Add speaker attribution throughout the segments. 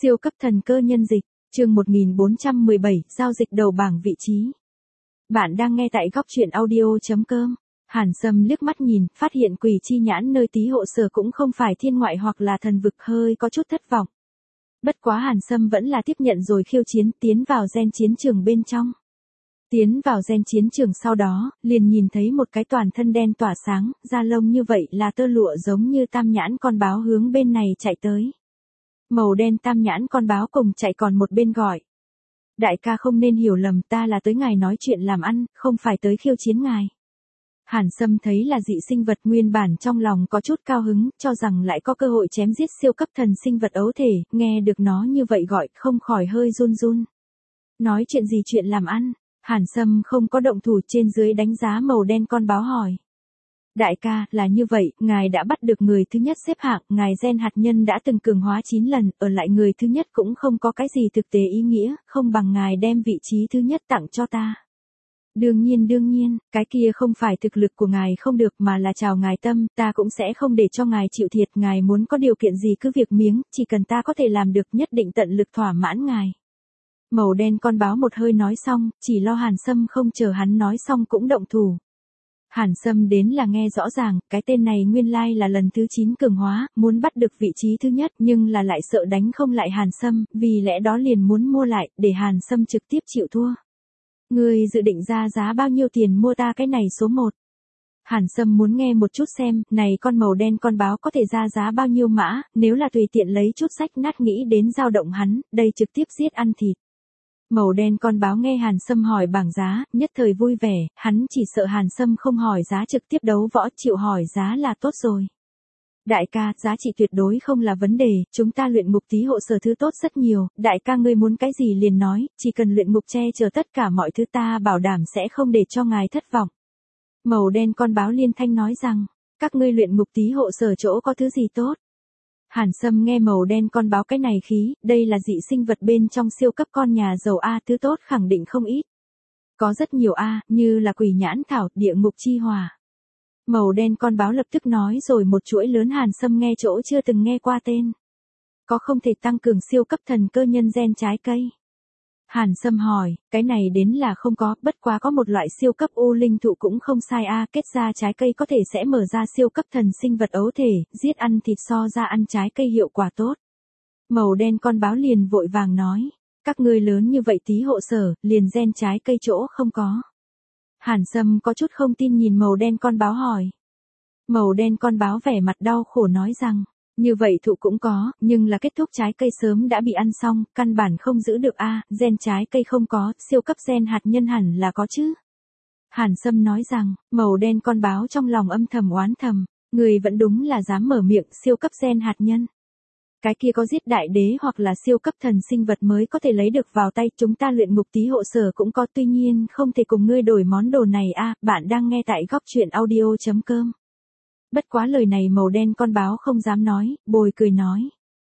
Speaker 1: Siêu cấp thần cơ nhân dịch, chương 1417, giao dịch đầu bảng vị trí. Bạn đang nghe tại góc truyện audio.com. Hàn Sâm liếc mắt nhìn, phát hiện Quỷ Chi Nhãn nơi Tý Hộ Sở cũng không phải thiên ngoại hoặc là thần vực, hơi có chút thất vọng. Bất quá Hàn Sâm vẫn là tiếp nhận rồi khiêu chiến, tiến vào gen chiến trường bên trong. Tiến vào gen chiến trường sau đó, liền nhìn thấy một cái toàn thân đen tỏa sáng, da lông như vậy là tơ lụa giống như tam nhãn con báo hướng bên này chạy tới. Màu đen tam nhãn con báo cùng chạy còn một bên gọi. Đại ca không nên hiểu lầm, ta là tới ngài nói chuyện làm ăn, không phải tới khiêu chiến ngài. Hàn Sâm thấy là dị sinh vật, nguyên bản trong lòng có chút cao hứng, cho rằng lại có cơ hội chém giết siêu cấp thần sinh vật ấu thể, nghe được nó như vậy gọi, không khỏi hơi run run. Nói chuyện gì chuyện làm ăn? Hàn Sâm không có động thủ, trên dưới đánh giá màu đen con báo hỏi. Đại ca, là như vậy, ngài đã bắt được người thứ nhất xếp hạng, ngài gen hạt nhân đã từng cường hóa 9 lần, ở lại người thứ nhất cũng không có cái gì thực tế ý nghĩa, không bằng ngài đem vị trí thứ nhất tặng cho ta. Đương nhiên, cái kia không phải thực lực của ngài không được mà là chào ngài tâm, ta cũng sẽ không để cho ngài chịu thiệt, ngài muốn có điều kiện gì cứ việc miếng, chỉ cần ta có thể làm được nhất định tận lực thỏa mãn ngài. Màu đen con báo một hơi nói xong, chỉ lo Hàn Sâm không chờ hắn nói xong cũng động thủ. Hàn Sâm đến là nghe rõ ràng, cái tên này nguyên lai là lần thứ 9 cường hóa, muốn bắt được vị trí thứ nhất nhưng là lại sợ đánh không lại Hàn Sâm, vì lẽ đó liền muốn mua lại, để Hàn Sâm trực tiếp chịu thua. Ngươi dự định ra giá bao nhiêu tiền mua ta cái này số 1? Hàn Sâm muốn nghe một chút xem, này con màu đen con báo có thể ra giá bao nhiêu mã, nếu là tùy tiện lấy chút sách nát nghĩ đến dao động hắn, đây trực tiếp giết ăn thịt. Màu đen con báo nghe Hàn Sâm hỏi bảng giá, nhất thời vui vẻ, hắn chỉ sợ Hàn Sâm không hỏi giá trực tiếp đấu võ, chịu hỏi giá là tốt rồi. Đại ca, giá trị tuyệt đối không là vấn đề, chúng ta luyện ngục Tý Hộ Sở thứ tốt rất nhiều, đại ca ngươi muốn cái gì liền nói, chỉ cần luyện ngục che chở tất cả mọi thứ ta bảo đảm sẽ không để cho ngài thất vọng. Màu đen con báo liên thanh nói rằng, các ngươi luyện ngục Tý Hộ Sở chỗ có thứ gì tốt? Hàn Sâm nghe màu đen con báo cái này khí, đây là dị sinh vật bên trong siêu cấp con nhà giàu A, thứ tốt khẳng định không ít. Có rất nhiều A, như là quỷ nhãn thảo, địa ngục chi hỏa. Màu đen con báo lập tức nói rồi một chuỗi lớn, Hàn Sâm nghe chỗ chưa từng nghe qua tên. Có không thể tăng cường siêu cấp thần cơ nhân gen trái cây? Hàn Sâm hỏi, cái này đến là không có, bất quá có một loại siêu cấp u linh thụ cũng không sai a, kết ra trái cây có thể sẽ mở ra siêu cấp thần sinh vật ấu thể, giết ăn thịt so ra ăn trái cây hiệu quả tốt. Màu đen con báo liền vội vàng nói, các ngươi lớn như vậy Tý Hộ Sở, liền gen trái cây chỗ không có. Hàn Sâm có chút không tin nhìn màu đen con báo hỏi. Màu đen con báo vẻ mặt đau khổ nói rằng, như vậy thụ cũng có, nhưng là kết thúc trái cây sớm đã bị ăn xong, căn bản không giữ được a, gen trái cây không có, siêu cấp gen hạt nhân hẳn là có chứ. Hàn Sâm nói rằng, màu đen con báo trong lòng âm thầm oán thầm, người vẫn đúng là dám mở miệng, siêu cấp gen hạt nhân. Cái kia có giết đại đế hoặc là siêu cấp thần sinh vật mới có thể lấy được vào tay, chúng ta luyện ngục Tý Hộ Sở cũng có, tuy nhiên không thể cùng ngươi đổi món đồ này a. Bạn đang nghe tại góc truyện audio.com. Bất quá lời này màu đen con báo không dám nói, bồi cười nói.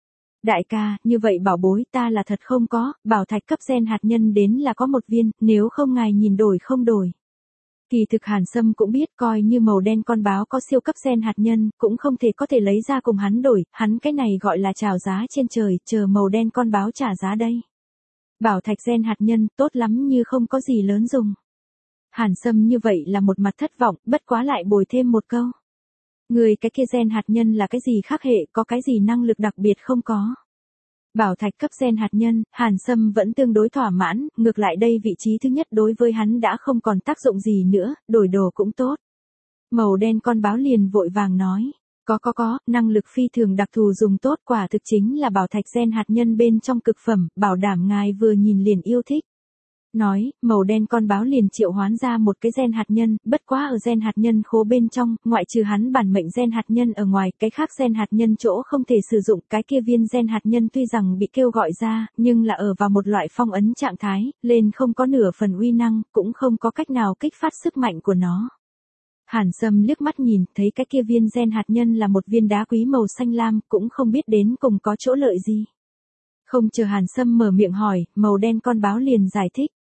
Speaker 1: Đại ca, như vậy bảo bối ta là thật không có, bảo thạch cấp gen hạt nhân đến là có một viên, nếu không ngài nhìn đổi không đổi. Kỳ thực Hàn Sâm cũng biết, coi như màu đen con báo có siêu cấp gen hạt nhân, cũng không thể có thể lấy ra cùng hắn đổi, hắn cái này gọi là chào giá trên trời, chờ màu đen con báo trả giá đây. Bảo thạch gen hạt nhân, tốt lắm như không có gì lớn dùng. Hàn Sâm như vậy là một mặt thất vọng, bất quá lại bồi thêm một câu. Người cái kia gen hạt nhân là cái gì khác hệ, có cái gì năng lực đặc biệt không có. Bảo thạch cấp gen hạt nhân, Hàn Sâm vẫn tương đối thỏa mãn, ngược lại đây vị trí thứ nhất đối với hắn đã không còn tác dụng gì nữa, đổi đồ cũng tốt. Màu đen con báo liền vội vàng nói, có, năng lực phi thường đặc thù dùng tốt, quả thực chính là bảo thạch gen hạt nhân bên trong cực phẩm, bảo đảm ngài vừa nhìn liền yêu thích. Nói, màu đen con báo liền triệu hoán ra một cái gen hạt nhân, bất quá ở gen hạt nhân khố bên trong, ngoại trừ hắn bản mệnh gen hạt nhân ở ngoài, cái khác gen hạt nhân chỗ không thể sử dụng, cái kia viên gen hạt nhân tuy rằng bị kêu gọi ra, nhưng là ở vào một loại phong ấn trạng thái, lên không có nửa phần uy năng, cũng không có cách nào kích phát sức mạnh của nó. Hàn Sâm liếc mắt nhìn, thấy cái kia viên gen hạt nhân là một viên đá quý màu xanh lam, cũng không biết đến cùng có chỗ lợi gì. Không chờ Hàn Sâm mở miệng hỏi, màu đen con báo liền giải thích.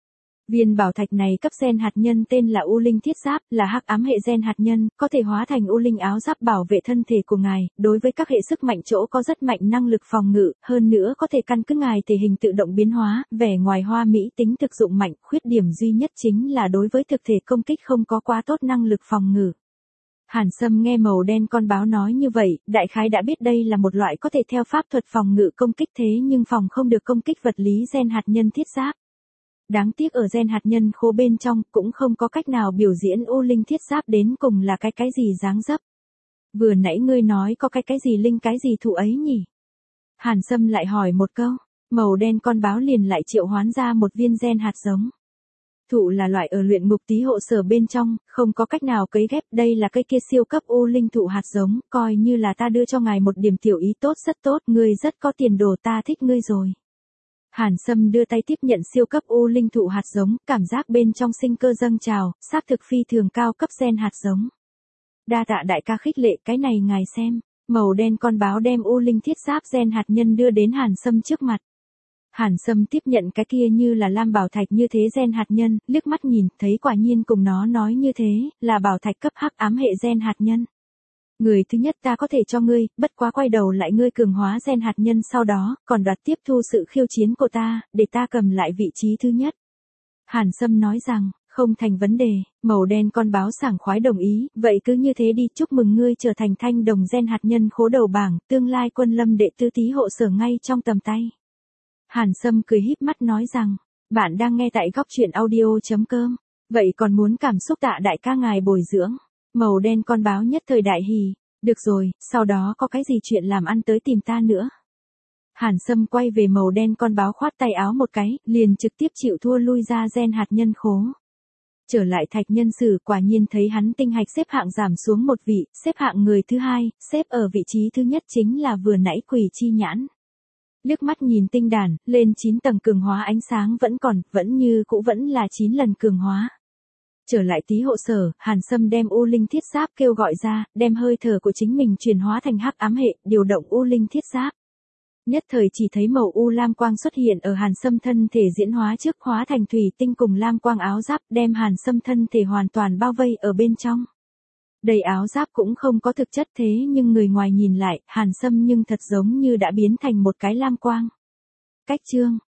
Speaker 1: Viên bảo thạch này cấp gen hạt nhân tên là U Linh Thiết Giáp, là hắc ám hệ gen hạt nhân, có thể hóa thành U Linh áo giáp bảo vệ thân thể của ngài, đối với các hệ sức mạnh chỗ có rất mạnh năng lực phòng ngự, hơn nữa có thể căn cứ ngài thể hình tự động biến hóa, vẻ ngoài hoa mỹ tính thực dụng mạnh, khuyết điểm duy nhất chính là đối với thực thể công kích không có quá tốt năng lực phòng ngự. Hàn Sâm nghe màu đen con báo nói như vậy, đại khái đã biết đây là một loại có thể theo pháp thuật phòng ngự công kích thế nhưng phòng không được công kích vật lý gen hạt nhân thiết giáp. Đáng tiếc ở gen hạt nhân khố bên trong cũng không có cách nào biểu diễn U Linh Thiết Giáp đến cùng là cái gì dáng dấp. Vừa nãy ngươi nói có cái gì linh cái gì thụ ấy nhỉ? Hàn Sâm lại hỏi một câu, màu đen con báo liền lại triệu hoán ra một viên gen hạt giống. Thụ là loại ở luyện ngục tí hộ sở bên trong, không có cách nào cấy ghép, đây là cây kia siêu cấp U Linh thụ hạt giống, coi như là ta đưa cho ngài một điểm tiểu ý tốt rất tốt, ngươi rất có tiền đồ ta thích ngươi rồi. Hàn Sâm đưa tay tiếp nhận siêu cấp U Linh thụ hạt giống, cảm giác bên trong sinh cơ dâng trào, xác thực phi thường cao cấp gen hạt giống. Đa tạ đại ca khích lệ, cái này ngài xem, màu đen con báo đem U Linh Thiết Giáp gen hạt nhân đưa đến Hàn Sâm trước mặt. Hàn Sâm tiếp nhận cái kia như là lam bảo thạch như thế gen hạt nhân, liếc mắt nhìn, thấy quả nhiên cùng nó nói như thế, là bảo thạch cấp hắc ám hệ gen hạt nhân. Người thứ nhất ta có thể cho ngươi, bất quá quay đầu lại ngươi cường hóa gen hạt nhân sau đó, còn đoạt tiếp thu sự khiêu chiến của ta, để ta cầm lại vị trí thứ nhất. Hàn Sâm nói rằng, không thành vấn đề, màu đen con báo sảng khoái đồng ý, vậy cứ như thế đi, chúc mừng ngươi trở thành thanh đồng gen hạt nhân khố đầu bảng, tương lai quân lâm đệ tứ tí hộ sở ngay trong tầm tay. Hàn Sâm cười híp mắt nói rằng, bạn đang nghe tại góc truyện audio.com, vậy còn muốn cảm xúc tạ đại ca ngài bồi dưỡng. Màu đen con báo nhất thời đại hỉ, được rồi, sau đó có cái gì chuyện làm ăn tới tìm ta nữa. Hàn Sâm quay về màu đen con báo khoát tay áo một cái, liền trực tiếp chịu thua lui ra gen hạt nhân khố. Trở lại Thạch Nhân Sử, quả nhiên thấy hắn tinh hạch xếp hạng giảm xuống một vị, xếp hạng người thứ hai, xếp ở vị trí thứ nhất chính là vừa nãy Quỷ Chi Nhãn. Liếc mắt nhìn tinh đàn, lên 9 tầng cường hóa ánh sáng vẫn còn, vẫn như cũ vẫn là 9 lần cường hóa. Trở lại tí hộ sở, Hàn Sâm đem U Linh Thiết Giáp kêu gọi ra, đem hơi thở của chính mình chuyển hóa thành hắc ám hệ, điều động U Linh Thiết Giáp. Nhất thời chỉ thấy màu u lam quang xuất hiện ở Hàn Sâm thân thể diễn hóa trước, hóa thành thủy tinh cùng lam quang áo giáp, đem Hàn Sâm thân thể hoàn toàn bao vây ở bên trong. Đầy áo giáp cũng không có thực chất thế nhưng người ngoài nhìn lại, Hàn Sâm nhưng thật giống như đã biến thành một cái lam quang. Cách chương